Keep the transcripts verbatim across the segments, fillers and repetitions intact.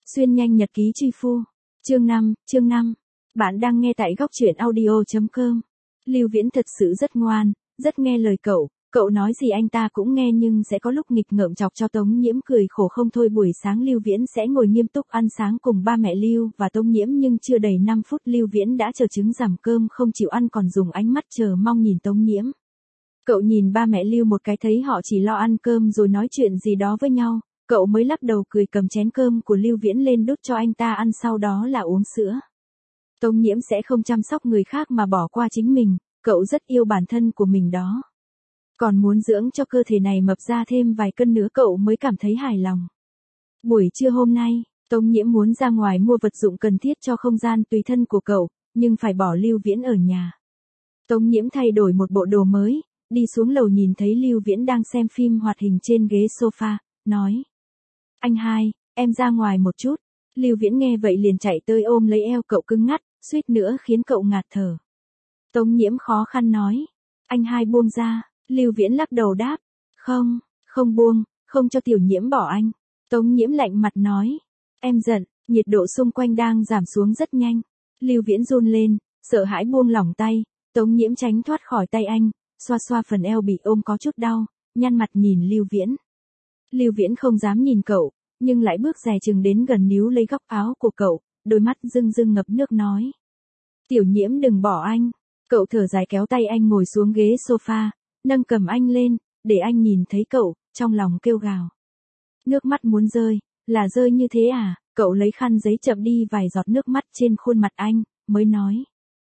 Xuyên nhanh nhật ký truy phu. Chương năm, chương năm. Bạn đang nghe tại góc truyện audio chấm com. Lưu Viễn thật sự rất ngoan, rất nghe lời cậu, cậu nói gì anh ta cũng nghe nhưng sẽ có lúc nghịch ngợm chọc cho Tống Nhiễm cười khổ không thôi. Buổi sáng Lưu Viễn sẽ ngồi nghiêm túc ăn sáng cùng ba mẹ Lưu và Tống Nhiễm nhưng chưa đầy năm phút Lưu Viễn đã chờ trứng giảm cơm không chịu ăn còn dùng ánh mắt chờ mong nhìn Tống Nhiễm. Cậu nhìn ba mẹ Lưu một cái thấy họ chỉ lo ăn cơm rồi nói chuyện gì đó với nhau, cậu mới lắc đầu cười cầm chén cơm của Lưu Viễn lên đút cho anh ta ăn sau đó là uống sữa. Tống Nhiễm sẽ không chăm sóc người khác mà bỏ qua chính mình, cậu rất yêu bản thân của mình đó. Còn muốn dưỡng cho cơ thể này mập ra thêm vài cân nữa cậu mới cảm thấy hài lòng. Buổi trưa hôm nay, Tống Nhiễm muốn ra ngoài mua vật dụng cần thiết cho không gian tùy thân của cậu, nhưng phải bỏ Lưu Viễn ở nhà. Tống Nhiễm thay đổi một bộ đồ mới, đi xuống lầu nhìn thấy Lưu Viễn đang xem phim hoạt hình trên ghế sofa, nói. Anh hai, em ra ngoài một chút. Lưu Viễn nghe vậy liền chạy tới ôm lấy eo cậu cứng ngắt, suýt nữa khiến cậu ngạt thở. Tống Nhiễm khó khăn nói. Anh hai buông ra. Lưu Viễn lắc đầu đáp. Không, không buông, không cho tiểu Nhiễm bỏ anh. Tống Nhiễm lạnh mặt nói. Em giận, nhiệt độ xung quanh đang giảm xuống rất nhanh. Lưu Viễn run lên, sợ hãi buông lỏng tay. Tống Nhiễm tránh thoát khỏi tay anh, xoa xoa phần eo bị ôm có chút đau, nhăn mặt nhìn Lưu Viễn. Lưu Viễn không dám nhìn cậu, nhưng lại bước dè chừng đến gần níu lấy góc áo của cậu, đôi mắt rưng rưng ngập nước nói. Tiểu Nhiễm đừng bỏ anh. Cậu thở dài kéo tay anh ngồi xuống ghế sofa, nâng cầm anh lên, để anh nhìn thấy cậu, trong lòng kêu gào. Nước mắt muốn rơi, là rơi như thế à? Cậu lấy khăn giấy chậm đi vài giọt nước mắt trên khuôn mặt anh, mới nói.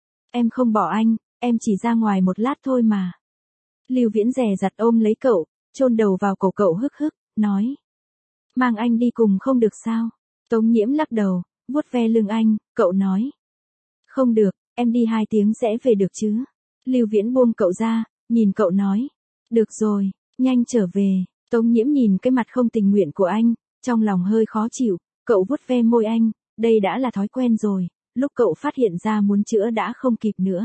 Em không bỏ anh, em chỉ ra ngoài một lát thôi mà. Lưu Viễn dè dặt ôm lấy cậu, chôn đầu vào cổ cậu hức hức, nói. Mang anh đi cùng không được sao? Tống Nhiễm lắc đầu, vuốt ve lưng anh, cậu nói. Không được, em đi hai tiếng sẽ về được chứ? Lưu Viễn buông cậu ra, nhìn cậu nói. Được rồi, nhanh trở về. Tống Nhiễm nhìn cái mặt không tình nguyện của anh, trong lòng hơi khó chịu, cậu vuốt ve môi anh, đây đã là thói quen rồi, lúc cậu phát hiện ra muốn chữa đã không kịp nữa.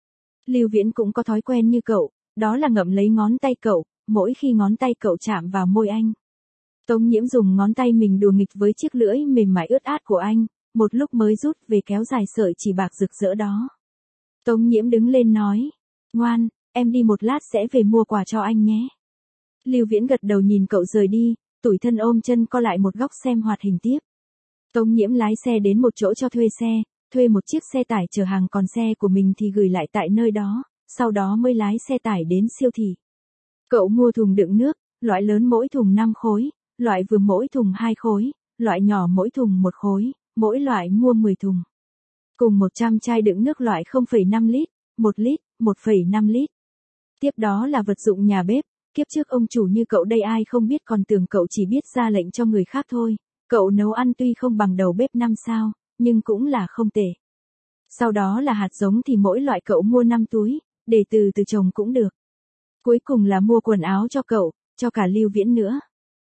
Lưu Viễn cũng có thói quen như cậu, đó là ngậm lấy ngón tay cậu, mỗi khi ngón tay cậu chạm vào môi anh. Tống Nhiễm dùng ngón tay mình đùa nghịch với chiếc lưỡi mềm mại ướt át của anh, một lúc mới rút về kéo dài sợi chỉ bạc rực rỡ đó. Tống Nhiễm đứng lên nói, ngoan, em đi một lát sẽ về mua quà cho anh nhé. Lưu Viễn gật đầu nhìn cậu rời đi, tủi thân ôm chân co lại một góc xem hoạt hình tiếp. Tống Nhiễm lái xe đến một chỗ cho thuê xe, thuê một chiếc xe tải chở hàng còn xe của mình thì gửi lại tại nơi đó, sau đó mới lái xe tải đến siêu thị. Cậu mua thùng đựng nước, loại lớn mỗi thùng năm khối, loại vừa mỗi thùng hai khối, loại nhỏ mỗi thùng một khối, mỗi loại mua mười thùng. Cùng một trăm chai đựng nước loại không phẩy năm lít, một lít, một phẩy năm lít. Tiếp đó là vật dụng nhà bếp, kiếp trước ông chủ như cậu đây ai không biết còn tưởng cậu chỉ biết ra lệnh cho người khác thôi. Cậu nấu ăn tuy không bằng đầu bếp năm sao, nhưng cũng là không tệ. Sau đó là hạt giống thì mỗi loại cậu mua năm túi, để từ từ trồng cũng được. Cuối cùng là mua quần áo cho cậu, cho cả Lưu Viễn nữa.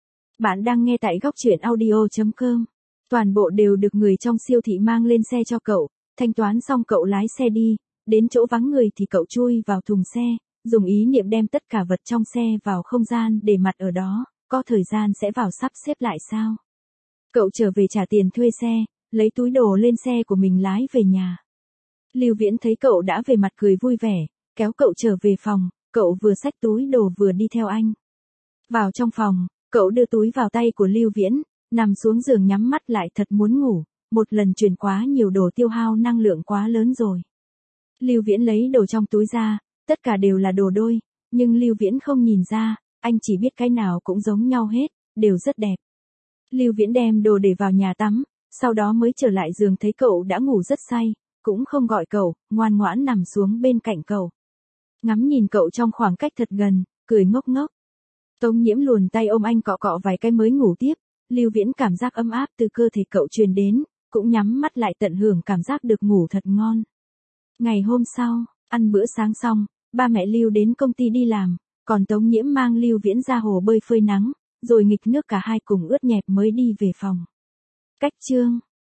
Bạn đang nghe tại góc truyện audio chấm com. Toàn bộ đều được người trong siêu thị mang lên xe cho cậu, thanh toán xong cậu lái xe đi, đến chỗ vắng người thì cậu chui vào thùng xe, dùng ý niệm đem tất cả vật trong xe vào không gian để mặt ở đó, có thời gian sẽ vào sắp xếp lại sao. Cậu trở về trả tiền thuê xe, lấy túi đồ lên xe của mình lái về nhà. Lưu Viễn thấy cậu đã về mặt cười vui vẻ, kéo cậu trở về phòng, cậu vừa xách túi đồ vừa đi theo anh. Vào trong phòng, cậu đưa túi vào tay của Lưu Viễn, nằm xuống giường nhắm mắt lại thật muốn ngủ, một lần chuyển quá nhiều đồ tiêu hao năng lượng quá lớn rồi. Lưu Viễn lấy đồ trong túi ra, tất cả đều là đồ đôi, nhưng Lưu Viễn không nhìn ra, anh chỉ biết cái nào cũng giống nhau hết, đều rất đẹp. Lưu Viễn đem đồ để vào nhà tắm, sau đó mới trở lại giường thấy cậu đã ngủ rất say, cũng không gọi cậu, ngoan ngoãn nằm xuống bên cạnh cậu. Ngắm nhìn cậu trong khoảng cách thật gần, cười ngốc ngốc. Tống Nhiễm luồn tay ôm anh cọ cọ vài cái mới ngủ tiếp, Lưu Viễn cảm giác ấm áp từ cơ thể cậu truyền đến, cũng nhắm mắt lại tận hưởng cảm giác được ngủ thật ngon. Ngày hôm sau, ăn bữa sáng xong, ba mẹ Lưu đến công ty đi làm, còn Tống Nhiễm mang Lưu Viễn ra hồ bơi phơi nắng, rồi nghịch nước cả hai cùng ướt nhẹp mới đi về phòng. Cách chương